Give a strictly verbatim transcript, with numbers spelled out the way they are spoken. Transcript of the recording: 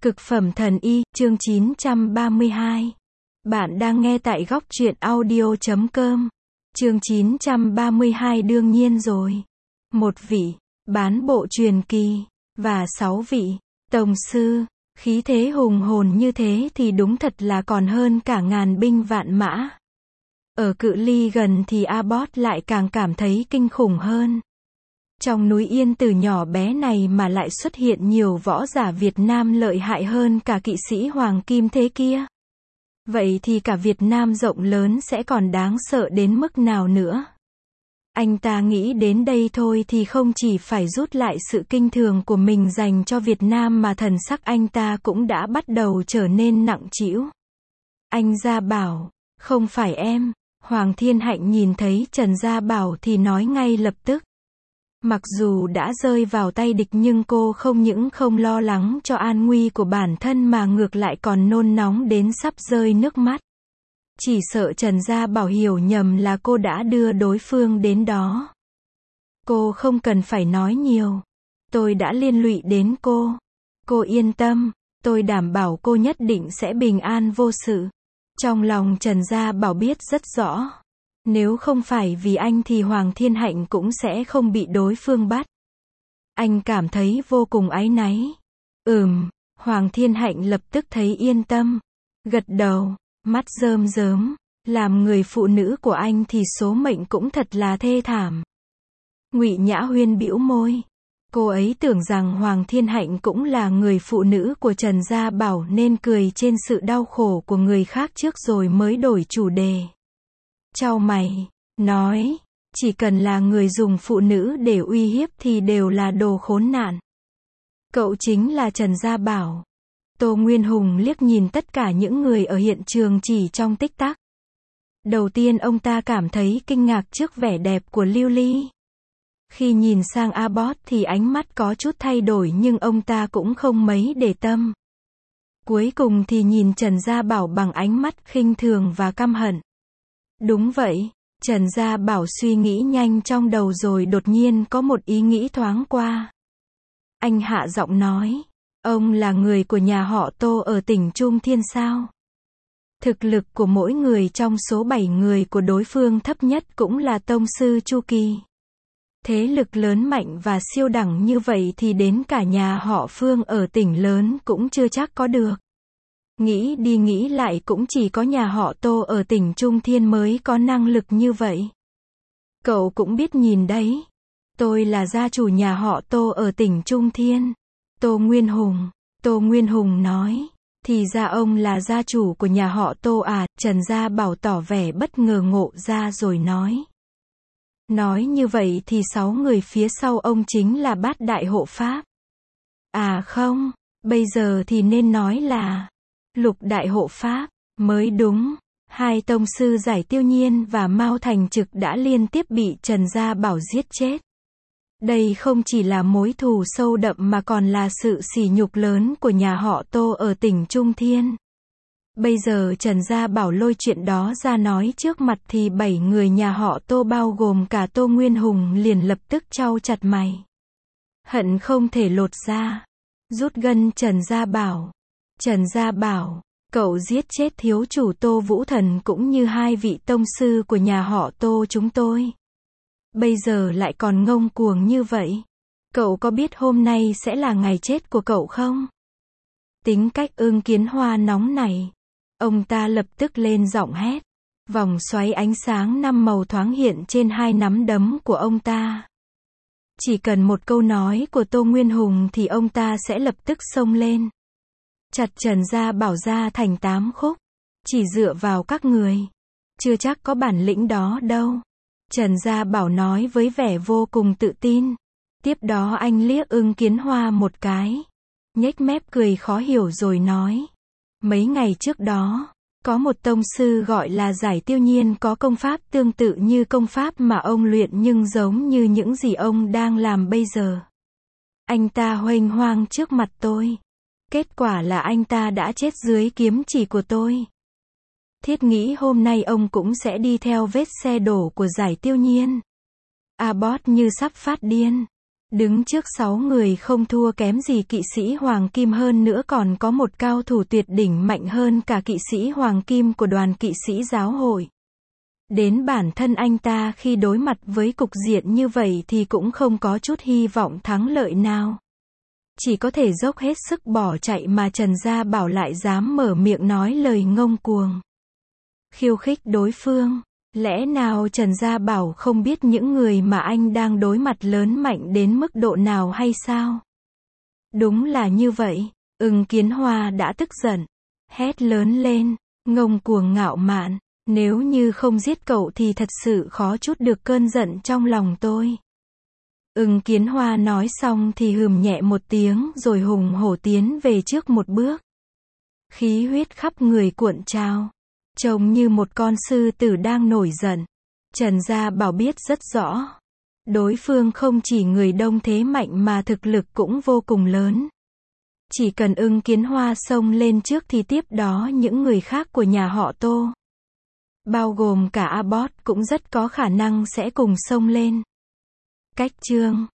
Cực phẩm thần y, chương chín trăm ba mươi hai. Bạn đang nghe tại góc truyện audio chấm com. Chương chín trăm ba mươi hai đương nhiên rồi. Một vị, bán bộ truyền kỳ, và sáu vị, tổng sư, khí thế hùng hồn như thế thì đúng thật là còn hơn cả ngàn binh vạn mã. Ở cự ly gần thì Abbott lại càng cảm thấy kinh khủng hơn. Trong núi Yên Tử nhỏ bé này mà lại xuất hiện nhiều võ giả Việt Nam lợi hại hơn cả kỵ sĩ Hoàng Kim thế kia. Vậy thì cả Việt Nam rộng lớn sẽ còn đáng sợ đến mức nào nữa. Anh ta nghĩ đến đây thôi thì không chỉ phải rút lại sự kinh thường của mình dành cho Việt Nam mà thần sắc anh ta cũng đã bắt đầu trở nên nặng trĩu. Anh Gia Bảo, không phải em. Hoàng Thiên Hạnh nhìn thấy Trần Gia Bảo thì nói ngay lập tức. Mặc dù đã rơi vào tay địch nhưng cô không những không lo lắng cho an nguy của bản thân mà ngược lại còn nôn nóng đến sắp rơi nước mắt. Chỉ sợ Trần Gia Bảo hiểu nhầm là cô đã đưa đối phương đến đó. Cô không cần phải nói nhiều. Tôi đã liên lụy đến cô. Cô yên tâm, tôi đảm bảo cô nhất định sẽ bình an vô sự. Trong lòng Trần Gia Bảo biết rất rõ. Nếu không phải vì anh thì Hoàng Thiên Hạnh cũng sẽ không bị đối phương bắt. Anh cảm thấy vô cùng áy náy. Ừm, Hoàng Thiên Hạnh lập tức thấy yên tâm. Gật đầu, mắt rơm rớm. Làm người phụ nữ của anh thì số mệnh cũng thật là thê thảm. Ngụy Nhã Huyên bĩu môi. Cô ấy tưởng rằng Hoàng Thiên Hạnh cũng là người phụ nữ của Trần Gia Bảo nên cười trên sự đau khổ của người khác trước rồi mới đổi chủ đề. Chau mày, nói, chỉ cần là người dùng phụ nữ để uy hiếp thì đều là đồ khốn nạn. Cậu chính là Trần Gia Bảo. Tô Nguyên Hùng liếc nhìn tất cả những người ở hiện trường chỉ trong tích tắc. Đầu tiên ông ta cảm thấy kinh ngạc trước vẻ đẹp của Lưu Ly. Khi nhìn sang Abbott thì ánh mắt có chút thay đổi nhưng ông ta cũng không mấy để tâm. Cuối cùng thì nhìn Trần Gia Bảo bằng ánh mắt khinh thường và căm hận. Đúng vậy, Trần Gia Bảo suy nghĩ nhanh trong đầu rồi đột nhiên có một ý nghĩ thoáng qua. Anh hạ giọng nói, ông là người của nhà họ Tô ở tỉnh Trung Thiên sao? Thực lực của mỗi người trong số bảy người của đối phương thấp nhất cũng là tông sư Chu Kỳ. Thế lực lớn mạnh và siêu đẳng như vậy thì đến cả nhà họ Phương ở tỉnh lớn cũng chưa chắc có được. Nghĩ đi nghĩ lại cũng chỉ có nhà họ Tô ở tỉnh Trung Thiên mới có năng lực như vậy. Cậu cũng biết nhìn đấy. Tôi là gia chủ nhà họ Tô ở tỉnh Trung Thiên. Tô Nguyên Hùng. Tô Nguyên Hùng nói. Thì ra ông là gia chủ của nhà họ Tô à? Trần Gia Bảo tỏ vẻ bất ngờ ngộ ra rồi nói. Nói như vậy thì sáu người phía sau ông chính là bát đại hộ pháp. À không, bây giờ thì nên nói là lục đại hộ pháp, mới đúng. Hai tông sư Giải Tiêu Nhiên và Mao Thành Trực đã liên tiếp bị Trần Gia Bảo giết chết. Đây không chỉ là mối thù sâu đậm mà còn là sự sỉ nhục lớn của nhà họ Tô ở tỉnh Trung Thiên. Bây giờ Trần Gia Bảo lôi chuyện đó ra nói trước mặt thì bảy người nhà họ Tô bao gồm cả Tô Nguyên Hùng liền lập tức chau chặt mày. Hận không thể lột ra. Rút gân Trần Gia Bảo. Trần Gia Bảo, cậu giết chết thiếu chủ Tô Vũ Thần cũng như hai vị tông sư của nhà họ Tô chúng tôi. Bây giờ lại còn ngông cuồng như vậy. Cậu có biết hôm nay sẽ là ngày chết của cậu không? Tính cách Ưng Kiến Hoa nóng này. Ông ta lập tức lên giọng hét. Vòng xoáy ánh sáng năm màu thoáng hiện trên hai nắm đấm của ông ta. Chỉ cần một câu nói của Tô Nguyên Hùng thì ông ta sẽ lập tức xông lên. Chặt Trần Gia Bảo ra thành tám khúc. Chỉ dựa vào các người. Chưa chắc có bản lĩnh đó đâu. Trần Gia Bảo nói với vẻ vô cùng tự tin. Tiếp đó anh liếc Ưng Kiến Hoa một cái. Nhếch mép cười khó hiểu rồi nói. Mấy ngày trước đó, có một tông sư gọi là Giải Tiêu Nhiên có công pháp tương tự như công pháp mà ông luyện nhưng giống như những gì ông đang làm bây giờ. Anh ta huênh hoang trước mặt tôi. Kết quả là anh ta đã chết dưới kiếm chỉ của tôi. Thiết nghĩ hôm nay ông cũng sẽ đi theo vết xe đổ của Giải Tiêu Nhiên. Abbott như sắp phát điên. Đứng trước sáu người không thua kém gì kỵ sĩ Hoàng Kim, hơn nữa còn có một cao thủ tuyệt đỉnh mạnh hơn cả kỵ sĩ Hoàng Kim của đoàn kỵ sĩ giáo hội. Đến bản thân anh ta khi đối mặt với cục diện như vậy thì cũng không có chút hy vọng thắng lợi nào. Chỉ có thể dốc hết sức bỏ chạy mà Trần Gia Bảo lại dám mở miệng nói lời ngông cuồng. Khiêu khích đối phương. Lẽ nào Trần Gia Bảo không biết những người mà anh đang đối mặt lớn mạnh đến mức độ nào hay sao? Đúng là như vậy. Ưng Kiến Hoa đã tức giận. Hét lớn lên. Ngông cuồng ngạo mạn. Nếu như không giết cậu thì thật sự khó trút được cơn giận trong lòng tôi. Ưng Kiến Hoa nói xong thì hừm nhẹ một tiếng rồi hùng hổ tiến về trước một bước. Khí huyết khắp người cuộn trào. Trông như một con sư tử đang nổi giận. Trần Gia Bảo biết rất rõ. Đối phương không chỉ người đông thế mạnh mà thực lực cũng vô cùng lớn. Chỉ cần Ưng Kiến Hoa xông lên trước thì tiếp đó những người khác của nhà họ Tô, bao gồm cả Abbott cũng rất có khả năng sẽ cùng xông lên. Cách chương